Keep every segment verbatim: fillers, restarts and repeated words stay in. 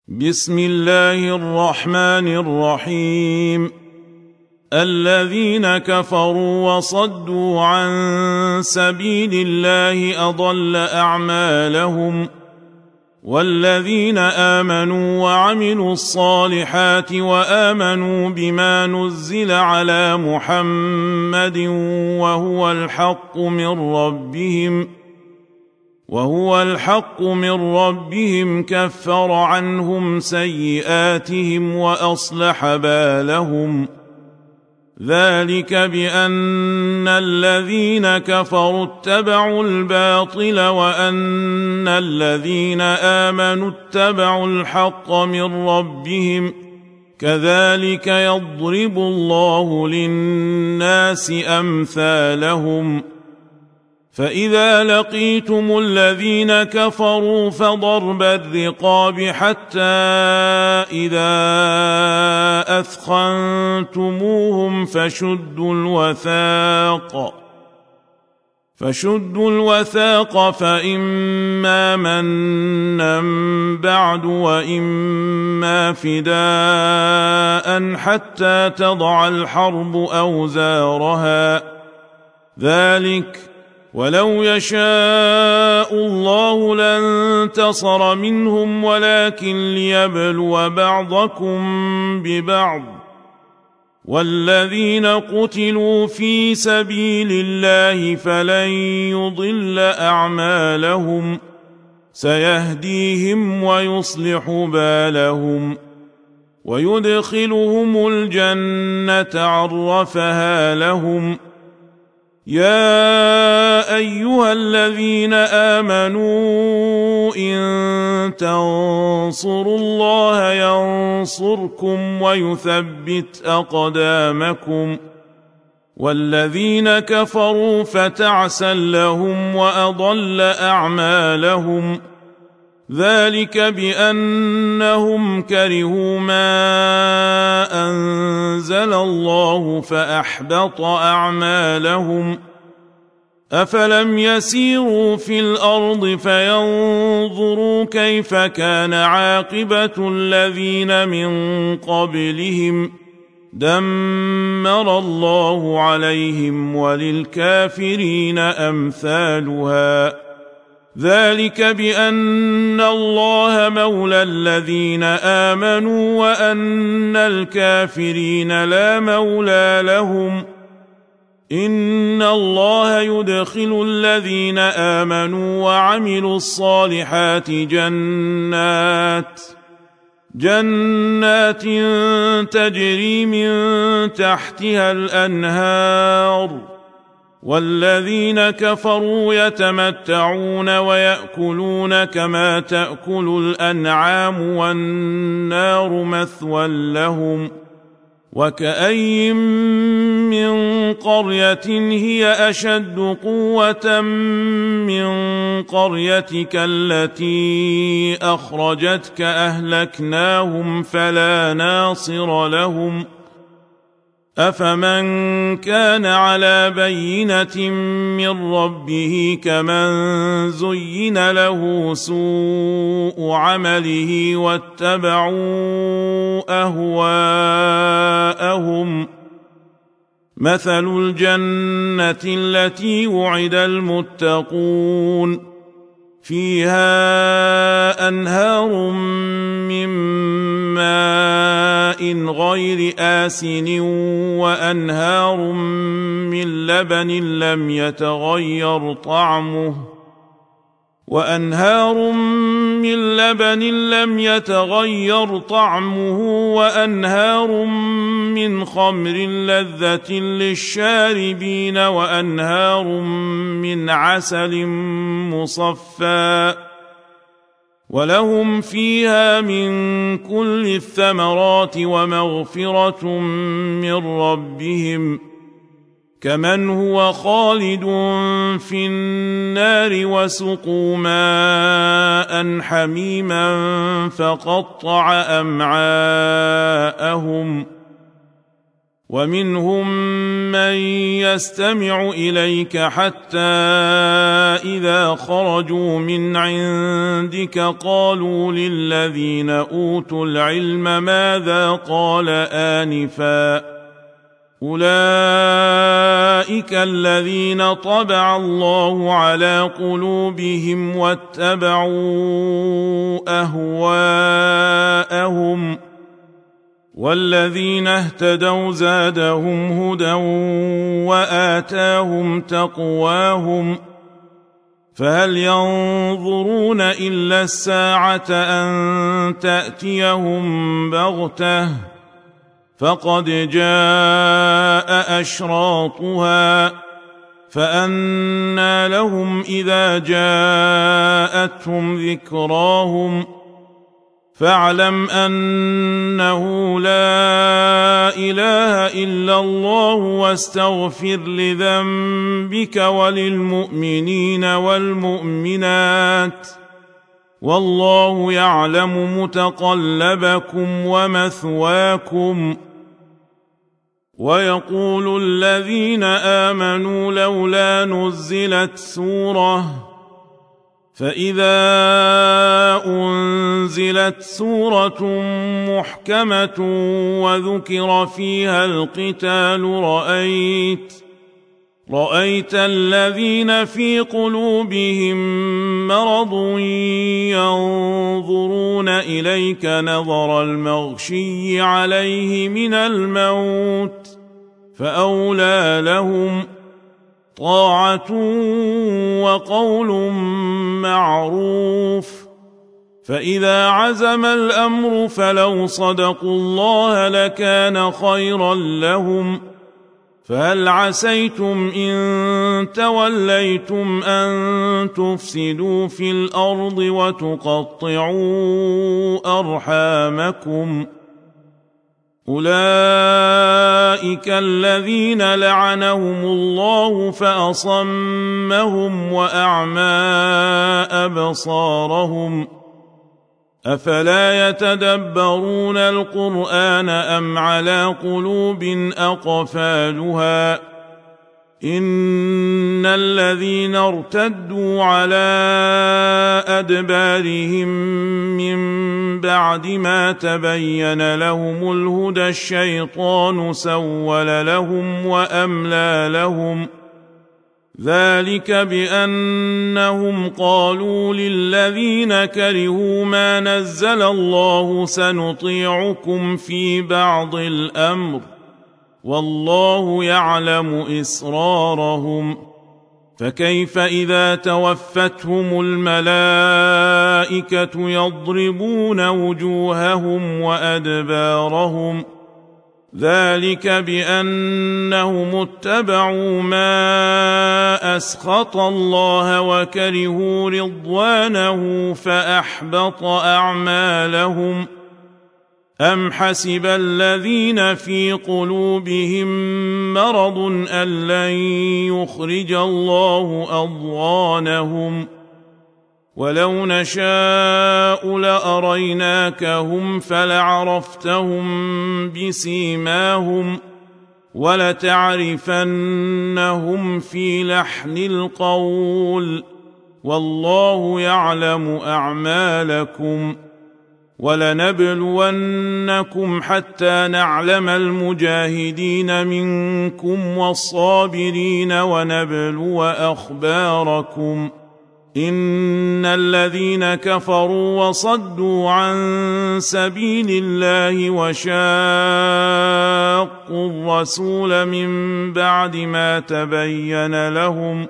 بسم الله الرحمن الرحيم. الذين كفروا وصدوا عن سبيل الله أضل أعمالهم، والذين آمنوا وعملوا الصالحات وآمنوا بما نزل على محمد وهو الحق من ربهم وهو الحق من ربهم كفر عنهم سيئاتهم وأصلح بالهم. ذلك بأن الذين كفروا اتبعوا الباطل وأن الذين آمنوا اتبعوا الحق من ربهم، كذلك يضرب الله للناس أمثالهم. فإذا لقيتم الذين كفروا فضرب الرقاب حتى إذا أثخنتموهم فشدوا الوثاق فشدوا الوثاق فإما منا بعد وإما فداء حتى تضع الحرب أوزارها. ذلك ولو يشاء الله لانتصر منهم ولكن ليبلو بعضكم ببعض، والذين قتلوا في سبيل الله فلن يضل أعمالهم، سيهديهم ويصلح بالهم ويدخلهم الجنة عرفها لهم. يا أيها الذين آمنوا إن تنصروا الله ينصركم ويثبت أقدامكم، والذين كفروا فتعسا لهم وأضل أعمالهم. ذلك بأنهم كرهوا ما أنزل الله فأحبط أعمالهم. أفلم يسيروا في الأرض فينظروا كيف كان عاقبة الذين من قبلهم، دمر الله عليهم وللكافرين أمثالها. ذلك بأن الله مولى الذين آمنوا وأن الكافرين لا مولى لهم. إن الله يدخل الذين آمنوا وعملوا الصالحات جنات جنات تجري من تحتها الأنهار، والذين كفروا يتمتعون ويأكلون كما تأكل الأنعام والنار مثوى لهم. وكأي من قرية هي أشد قوة من قريتك التي أخرجتك أهلكناهم فلا ناصر لهم. أفمن كان على بينة من ربه كمن زين له سوء عمله واتبعوا أهواءهم. مثل الجنة التي وعد المتقون فيها أنهار من ماء غير آسن وأنهار من لبن لم يتغير طعمه وأنهار من لبن لم يتغير طعمه وأنهار من خمر لذة للشاربين وأنهار من عسل مصفى، ولهم فيها من كل الثمرات ومغفرة من ربهم، كمن هو خالد في النار وسقوا ماء حميما فقطع أمعاءهم. ومنهم من يستمع إليك حتى إذا خرجوا من عندك قالوا للذين أوتوا العلم ماذا قال آنفا أولئك الذين طبع الله على قلوبهم واتبعوا أهواءهم والذين اهتدوا زادهم هدى وآتاهم تقواهم فهل ينظرون إلا الساعة أن تأتيهم بغتة فقد جاء أشراطها فأنى لهم إذا جاءتهم ذكراهم فاعلم أنه لا إله إلا الله واستغفر لذنبك وللمؤمنين والمؤمنات والله يعلم متقلبكم ومثواكم. ويقول الذين آمنوا لولا نزلت سورة فإذا أنزلت سورة محكمة وذكر فيها القتال رأيت رأيت الذين في قلوبهم مرض ينظرون إليك نظر المغشي عليه من الموت فأولى لهم طاعة وقول معروف فإذا عزم الأمر فلو صدقوا الله لكان خيرا لهم فهل عسيتم إن توليتم أن تفسدوا في الأرض وتقطعوا أرحامكم أولئك الذين لعنهم الله فأصمهم وأعمى أبصارهم أفلا يتدبرون القرآن أم على قلوب أقفالها إن الذين ارتدوا على أدبارهم من بعد ما تبين لهم الهدى الشيطان سول لهم وأملى لهم ذلك بأنهم قالوا للذين كرهوا ما نزل الله سنطيعكم في بعض الأمر والله يعلم إسرارهم فكيف إذا توفتهم الملائكة يضربون وجوههم وأدبارهم ذلك بأنهم اتبعوا ما أسخط الله وكرهوا رضوانه فأحبط أعمالهم أم حسب الذين في قلوبهم مرض أن لن يخرج الله أضغانهم ولو نشاء لأريناكهم فلعرفتهم بسيماهم ولتعرفنهم في لحن القول والله يعلم أعمالكم ولنبلونكم حتى نعلم المجاهدين منكم والصابرين ونبلو أخباركم إن الذين كفروا وصدوا عن سبيل الله وشاقوا الرسول من بعد ما تبين لهم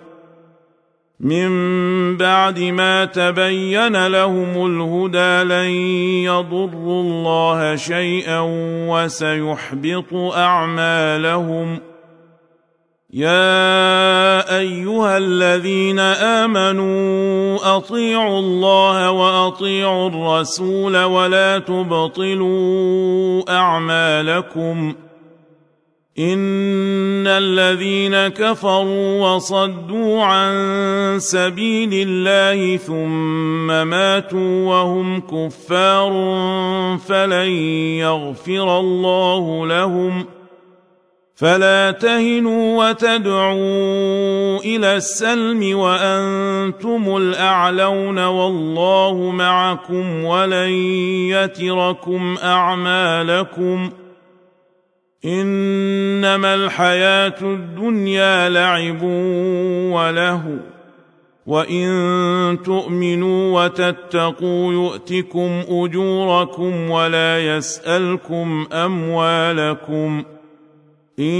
من بعد ما تبين لهم الهدى لن يضروا الله شيئا وسيحبط أعمالهم يا أيها الذين آمنوا أطيعوا الله وأطيعوا الرسول ولا تبطلوا أعمالكم إن الذين كفروا وصدوا عن سبيل الله ثم ماتوا وهم كفار فلن يغفر الله لهم فلا تهنوا وتدعوا إلى السلم وأنتم الأعلون والله معكم ولن يتركم أعمالكم إنما الحياة الدنيا لعب ولهو وإن تؤمنوا وتتقوا يؤتكم أجوركم ولا يسألكم أموالكم إن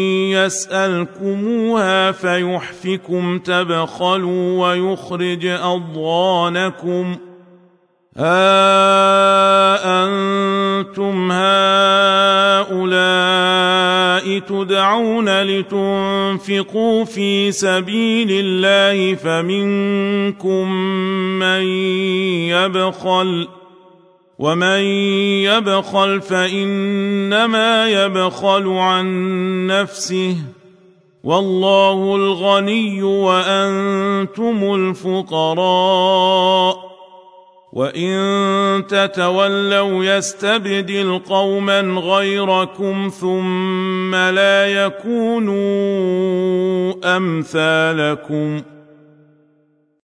يسألكموها فيحفكم تبخلوا ويخرج أضغانكم ها أنتم هؤلاء تدعون لتنفقوا في سبيل الله فمنكم من يبخل ومن يبخل فإنما يبخل عن نفسه والله الغني وأنتم الفقراء وإن تتولوا يستبدل قوما غيركم ثم لا يكونوا أمثالكم